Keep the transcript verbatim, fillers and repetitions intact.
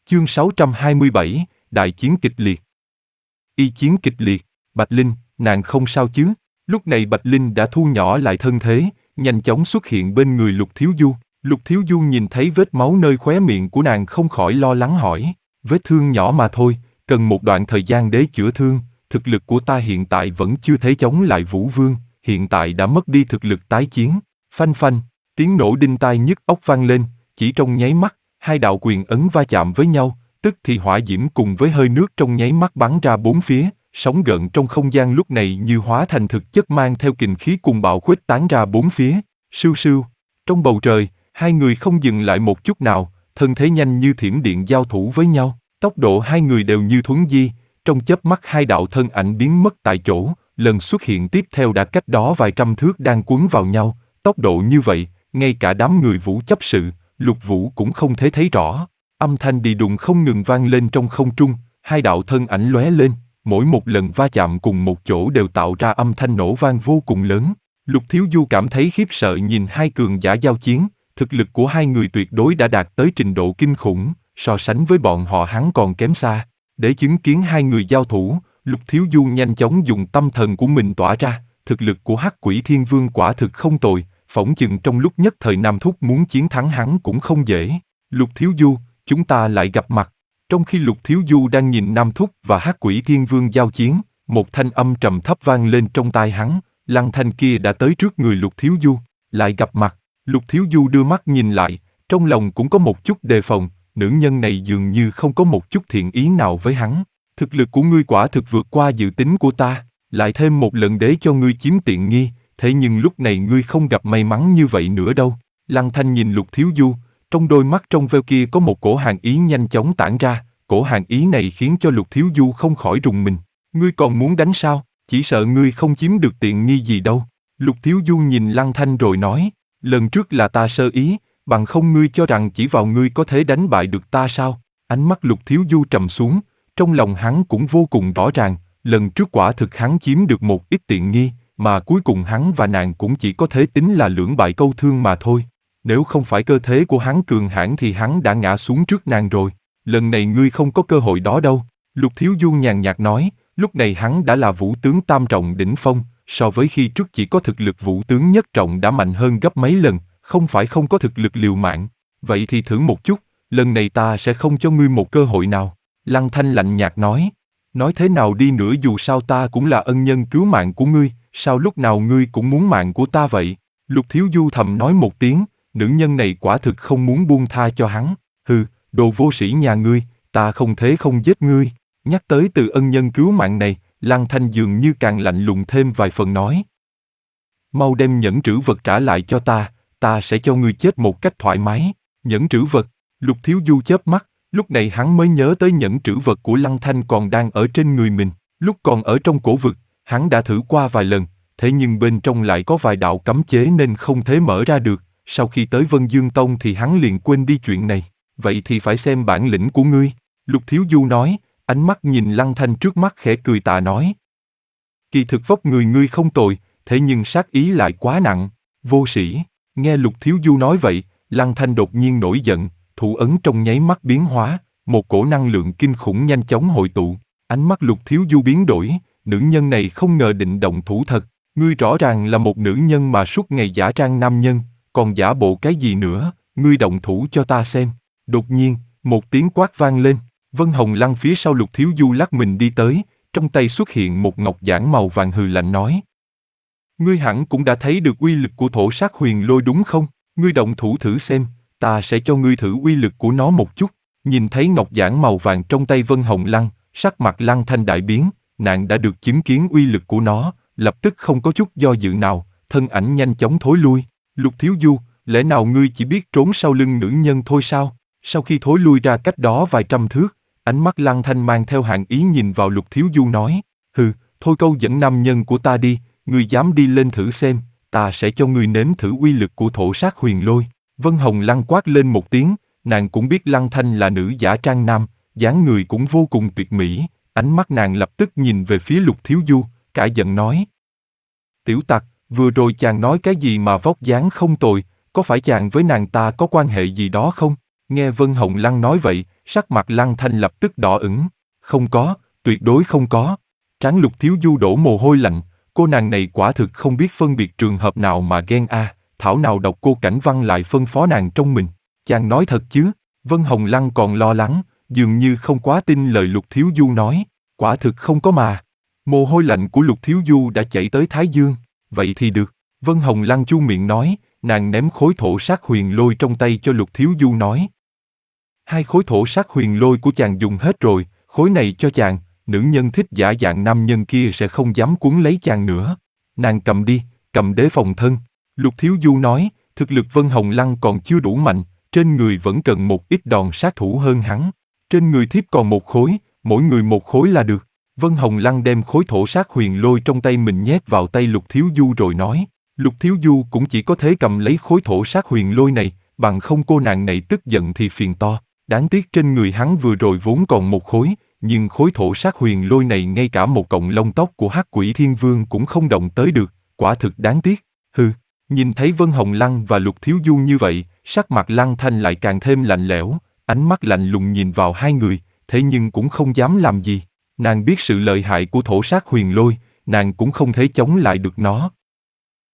Chương sáu trăm hai mươi bảy, Đại chiến kịch liệt. Y chiến kịch liệt, Bạch Linh, nàng không sao chứ? Lúc này Bạch Linh đã thu nhỏ lại thân thế, nhanh chóng xuất hiện bên người Lục Thiếu Du. Lục Thiếu Du nhìn thấy vết máu nơi khóe miệng của nàng không khỏi lo lắng hỏi, vết thương nhỏ mà thôi, cần một đoạn thời gian để chữa thương, thực lực của ta hiện tại vẫn chưa thể chống lại Vũ Vương, hiện tại đã mất đi thực lực tái chiến. Phanh phanh, tiếng nổ đinh tai nhức óc vang lên, chỉ trong nháy mắt, hai đạo quyền ấn va chạm với nhau, tức thì hỏa diễm cùng với hơi nước trong nháy mắt bắn ra bốn phía, sóng gợn trong không gian lúc này như hóa thành thực chất mang theo kình khí cùng bạo khuếch tán ra bốn phía. Sưu sưu, trong bầu trời, hai người không dừng lại một chút nào, thân thế nhanh như thiểm điện giao thủ với nhau, tốc độ hai người đều như thuấn di, trong chớp mắt hai đạo thân ảnh biến mất tại chỗ, lần xuất hiện tiếp theo đã cách đó vài trăm thước đang cuốn vào nhau, tốc độ như vậy, ngay cả đám người Vũ chấp sự, Lục Vũ cũng không thể thấy rõ. Âm thanh đi đùng không ngừng vang lên trong không trung, hai đạo thân ảnh lóe lên, mỗi một lần va chạm cùng một chỗ đều tạo ra âm thanh nổ vang vô cùng lớn. Lục Thiếu Du cảm thấy khiếp sợ nhìn hai cường giả giao chiến, thực lực của hai người tuyệt đối đã đạt tới trình độ kinh khủng, so sánh với bọn họ hắn còn kém xa. Để chứng kiến hai người giao thủ, Lục Thiếu Du nhanh chóng dùng tâm thần của mình tỏa ra, thực lực của Hắc Quỷ Thiên Vương quả thực không tồi, phỏng chừng trong lúc nhất thời Nam Thúc muốn chiến thắng hắn cũng không dễ. Lục Thiếu Du, chúng ta lại gặp mặt. Trong khi Lục Thiếu Du đang nhìn Nam Thúc và Hắc Quỷ Thiên Vương giao chiến, một thanh âm trầm thấp vang lên trong tai hắn, Lăng Thanh kia đã tới trước người Lục Thiếu Du, lại gặp mặt. Lục Thiếu Du đưa mắt nhìn lại, trong lòng cũng có một chút đề phòng, nữ nhân này dường như không có một chút thiện ý nào với hắn. Thực lực của ngươi quả thực vượt qua dự tính của ta, lại thêm một lần để cho ngươi chiếm tiện nghi, thế nhưng lúc này ngươi không gặp may mắn như vậy nữa đâu. Lăng Thanh nhìn Lục Thiếu Du, trong đôi mắt trong veo kia có một cổ hàn ý nhanh chóng tản ra, cổ hàn ý này khiến cho Lục Thiếu Du không khỏi rùng mình. Ngươi còn muốn đánh sao? Chỉ sợ ngươi không chiếm được tiện nghi gì đâu. Lục Thiếu Du nhìn Lăng Thanh rồi nói, lần trước là ta sơ ý, bằng không ngươi cho rằng chỉ vào ngươi có thể đánh bại được ta sao? Ánh mắt Lục Thiếu Du trầm xuống, trong lòng hắn cũng vô cùng rõ ràng, lần trước quả thực hắn chiếm được một ít tiện nghi, mà cuối cùng hắn và nàng cũng chỉ có thể tính là lưỡng bại câu thương mà thôi. Nếu không phải cơ thể của hắn cường hãn thì hắn đã ngã xuống trước nàng rồi. Lần này ngươi không có cơ hội đó đâu. Lục Thiếu Du nhàn nhạt nói, lúc này hắn đã là vũ tướng tam trọng đỉnh phong, so với khi trước chỉ có thực lực vũ tướng nhất trọng đã mạnh hơn gấp mấy lần, không phải không có thực lực liều mạng. Vậy thì thử một chút, lần này ta sẽ không cho ngươi một cơ hội nào. Lăng Thanh lạnh nhạt nói, nói thế nào đi nữa dù sao ta cũng là ân nhân cứu mạng của ngươi, sao lúc nào ngươi cũng muốn mạng của ta vậy? Lục Thiếu Du thầm nói một tiếng, nữ nhân này quả thực không muốn buông tha cho hắn. Hừ, đồ vô sĩ nhà ngươi, ta không thế không giết ngươi. Nhắc tới từ ân nhân cứu mạng này, Lăng Thanh dường như càng lạnh lùng thêm vài phần nói. Mau đem nhẫn trữ vật trả lại cho ta, ta sẽ cho ngươi chết một cách thoải mái. Nhẫn trữ vật, Lục Thiếu Du chớp mắt, lúc này hắn mới nhớ tới nhẫn trữ vật của Lăng Thanh còn đang ở trên người mình. Lúc còn ở trong cổ vực, hắn đã thử qua vài lần, thế nhưng bên trong lại có vài đạo cấm chế nên không thể mở ra được. Sau khi tới Vân Dương Tông thì hắn liền quên đi chuyện này. Vậy thì phải xem bản lĩnh của ngươi. Lục Thiếu Du nói, ánh mắt nhìn Lăng Thanh trước mắt khẽ cười tà nói. Kỳ thực vóc người ngươi không tồi, thế nhưng sát ý lại quá nặng, vô sĩ. Nghe Lục Thiếu Du nói vậy, Lăng Thanh đột nhiên nổi giận, thủ ấn trong nháy mắt biến hóa, một cổ năng lượng kinh khủng nhanh chóng hội tụ. Ánh mắt Lục Thiếu Du biến đổi, nữ nhân này không ngờ định động thủ thật. Ngươi rõ ràng là một nữ nhân mà suốt ngày giả trang nam nhân, còn giả bộ cái gì nữa, ngươi động thủ cho ta xem. Đột nhiên, một tiếng quát vang lên, Vân Hồng Lăng phía sau Lục Thiếu Du lắc mình đi tới, trong tay xuất hiện một ngọc giản màu vàng hừ lạnh nói. Ngươi hẳn cũng đã thấy được uy lực của thổ sát huyền lôi đúng không? Ngươi động thủ thử xem, ta sẽ cho ngươi thử uy lực của nó một chút. Nhìn thấy ngọc giản màu vàng trong tay Vân Hồng Lăng, sắc mặt Lăng Thanh đại biến, nàng đã được chứng kiến uy lực của nó, lập tức không có chút do dự nào, thân ảnh nhanh chóng thối lui. Lục Thiếu Du, lẽ nào ngươi chỉ biết trốn sau lưng nữ nhân thôi sao? Sau khi thối lui ra cách đó vài trăm thước, ánh mắt Lăng Thanh mang theo hàn ý nhìn vào Lục Thiếu Du nói, hừ, thôi câu dẫn nam nhân của ta đi, ngươi dám đi lên thử xem, ta sẽ cho ngươi nếm thử uy lực của thổ sát huyền lôi. Vân Hồng Lăng quát lên một tiếng, nàng cũng biết Lăng Thanh là nữ giả trang nam, dáng người cũng vô cùng tuyệt mỹ, ánh mắt nàng lập tức nhìn về phía Lục Thiếu Du, cả giận nói. Tiểu tặc, vừa rồi chàng nói cái gì mà vóc dáng không tồi, có phải chàng với nàng ta có quan hệ gì đó không? Nghe Vân Hồng Lăng nói vậy, sắc mặt Lăng Thanh lập tức đỏ ửng. Không có, tuyệt đối không có. Trán Lục Thiếu Du đổ mồ hôi lạnh, cô nàng này quả thực không biết phân biệt trường hợp nào mà ghen a, à, thảo nào đọc cô Cảnh Văn lại phân phó nàng trong mình. Chàng nói thật chứ? Vân Hồng Lăng còn lo lắng, dường như không quá tin lời Lục Thiếu Du nói. Quả thực không có mà. Mồ hôi lạnh của Lục Thiếu Du đã chảy tới thái dương. Vậy thì được. Vân Hồng Lăng chu miệng nói, nàng ném khối thổ sát huyền lôi trong tay cho Lục Thiếu Du nói. Hai khối thổ sát huyền lôi của chàng dùng hết rồi, khối này cho chàng, nữ nhân thích giả dạng nam nhân kia sẽ không dám cuốn lấy chàng nữa. Nàng cầm đi, cầm để phòng thân. Lục Thiếu Du nói, thực lực Vân Hồng Lăng còn chưa đủ mạnh, trên người vẫn cần một ít đòn sát thủ hơn hắn. Trên người thiếp còn một khối, mỗi người một khối là được. Vân Hồng Lăng đem khối thổ sát huyền lôi trong tay mình nhét vào tay Lục Thiếu Du rồi nói. Lục Thiếu Du cũng chỉ có thể cầm lấy khối thổ sát huyền lôi này, bằng không cô nàng này tức giận thì phiền to. Đáng tiếc trên người hắn vừa rồi vốn còn một khối, nhưng khối thổ sát huyền lôi này ngay cả một cọng lông tóc của Hắc Quỷ Thiên Vương cũng không động tới được, quả thực đáng tiếc. Hừ, nhìn thấy Vân Hồng Lăng và Lục Thiếu Du như vậy, sắc mặt Lăng Thanh lại càng thêm lạnh lẽo, ánh mắt lạnh lùng nhìn vào hai người, thế nhưng cũng không dám làm gì. Nàng biết sự lợi hại của thổ sát huyền lôi, nàng cũng không thể chống lại được nó,